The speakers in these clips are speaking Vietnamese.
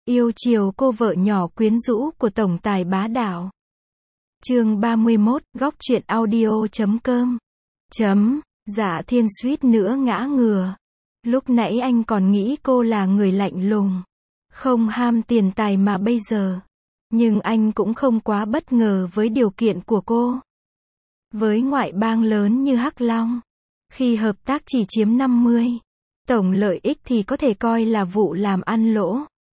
Yêu chiều cô vợ nhỏ quyến rũ của tổng tài bá đạo. Chương 31, góc truyện audio.com. Dạ Thiên suýt nữa ngã ngửa. Lúc nãy anh còn nghĩ cô là người lạnh lùng, không ham tiền tài mà bây giờ. Nhưng anh cũng không quá bất ngờ với điều kiện của cô. Với ngoại bang lớn như Hắc Long, khi hợp tác chỉ chiếm 50, tổng lợi ích thì có thể coi là vụ làm ăn lỗ.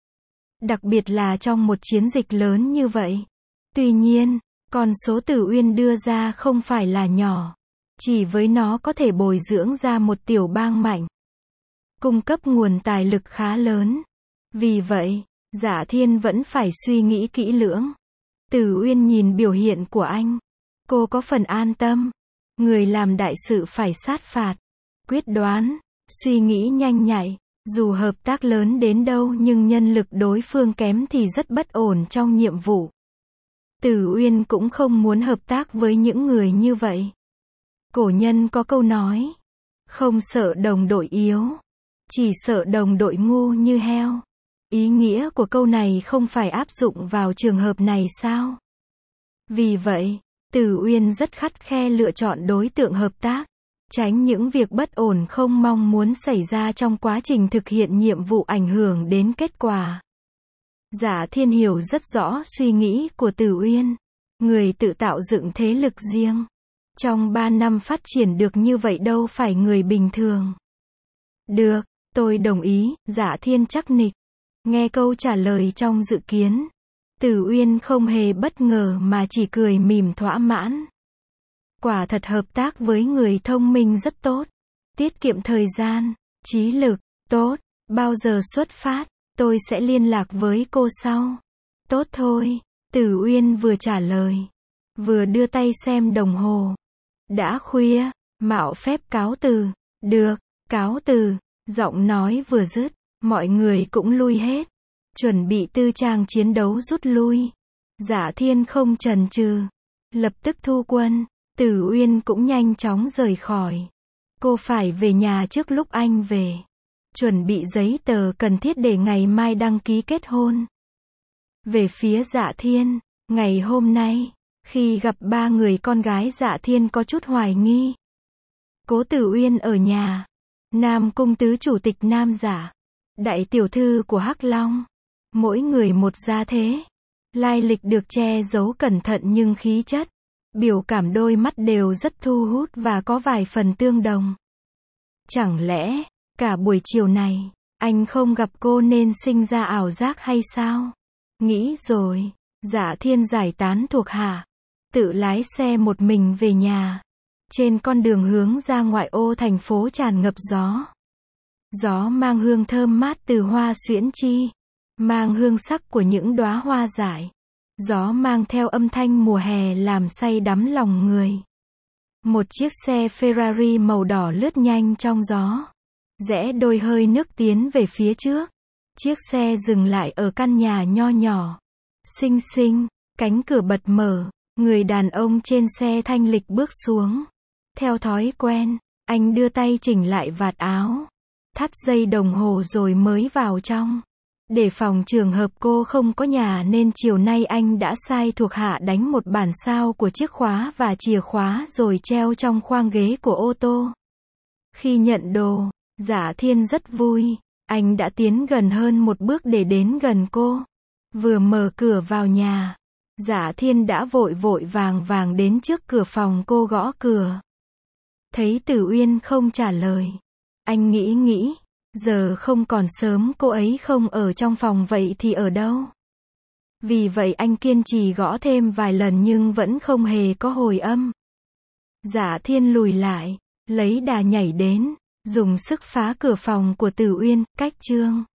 Đặc biệt là trong một chiến dịch lớn như vậy. Tuy nhiên, con số Tử Uyên đưa ra không phải là nhỏ. Chỉ với nó có thể bồi dưỡng ra một tiểu bang mạnh, cung cấp nguồn tài lực khá lớn. Vì vậy, Dạ Thiên vẫn phải suy nghĩ kỹ lưỡng. Tử Uyên nhìn biểu hiện của anh, cô có phần an tâm. Người làm đại sự phải sát phạt, quyết đoán, suy nghĩ nhanh nhạy. Dù hợp tác lớn đến đâu nhưng nhân lực đối phương kém thì rất bất ổn trong nhiệm vụ. Tử Uyên cũng không muốn hợp tác với những người như vậy. Cổ nhân có câu nói, không sợ đồng đội yếu, chỉ sợ đồng đội ngu như heo. Ý nghĩa của câu này không phải áp dụng vào trường hợp này sao? Vì vậy, Tử Uyên rất khắt khe lựa chọn đối tượng hợp tác, tránh những việc bất ổn không mong muốn xảy ra trong quá trình thực hiện nhiệm vụ ảnh hưởng đến kết quả. Dạ Thiên hiểu rất rõ suy nghĩ của Tử Uyên. Người tự tạo dựng thế lực riêng, trong 3 năm phát triển được như vậy đâu phải người bình thường. Được, tôi đồng ý, Dạ Thiên chắc nịch. Nghe câu trả lời trong dự kiến, Tử Uyên không hề bất ngờ mà chỉ cười mỉm thỏa mãn. Quả thật hợp tác với người thông minh rất tốt. Tiết kiệm thời gian, trí lực, tốt. Bao giờ xuất phát, tôi sẽ liên lạc với cô sau. Tốt thôi, Tử Uyên vừa trả lời, vừa đưa tay xem đồng hồ. Đã khuya, mạo phép cáo từ. Được, cáo từ. Giọng nói vừa dứt, mọi người cũng lui hết, chuẩn bị tư trang chiến đấu rút lui. Dạ Thiên không chần chừ, lập tức thu quân. Tử Uyên cũng nhanh chóng rời khỏi. Cô phải về nhà trước lúc anh về, chuẩn bị giấy tờ cần thiết để ngày mai đăng ký kết hôn. Về phía Dạ Thiên, ngày hôm nay, khi gặp 3 người con gái, Dạ Thiên có chút hoài nghi. Cố Tử Uyên ở nhà, Nam Cung tứ chủ tịch Nam Giả, đại tiểu thư của Hắc Long, mỗi người một gia thế, lai lịch được che giấu cẩn thận nhưng khí chất, biểu cảm đôi mắt đều rất thu hút và có vài phần tương đồng. Chẳng lẽ, cả buổi chiều này, anh không gặp cô nên sinh ra ảo giác hay sao? Nghĩ rồi, Dạ Thiên giải tán thuộc hạ, tự lái xe một mình về nhà. Trên con đường hướng ra ngoại ô thành phố tràn ngập gió. Gió mang hương thơm mát từ hoa xuyễn chi, mang hương sắc của những đóa hoa dại. Gió mang theo âm thanh mùa hè làm say đắm lòng người. Một chiếc xe Ferrari màu đỏ lướt nhanh trong gió, rẽ đôi hơi nước tiến về phía trước. Chiếc xe dừng lại ở căn nhà nho nhỏ, xinh xinh, cánh cửa bật mở, người đàn ông trên xe thanh lịch bước xuống. Theo thói quen, anh đưa tay chỉnh lại vạt áo, thắt dây đồng hồ rồi mới vào trong. Để phòng trường hợp cô không có nhà nên chiều nay anh đã sai thuộc hạ đánh một bản sao của chiếc khóa và chìa khóa rồi treo trong khoang ghế của ô tô. Khi nhận đồ, Dạ Thiên rất vui. Anh đã tiến gần hơn một bước để đến gần cô. Vừa mở cửa vào nhà, Dạ Thiên đã vội vội vàng vàng đến trước cửa phòng cô gõ cửa. Thấy Tử Uyên không trả lời, anh nghĩ, giờ không còn sớm, cô ấy không ở trong phòng vậy thì ở đâu? Vì vậy anh kiên trì gõ thêm vài lần nhưng vẫn không hề có hồi âm. Dạ Thiên lùi lại, lấy đà nhảy đến, dùng sức phá cửa phòng của Tử Uyên, cách chương.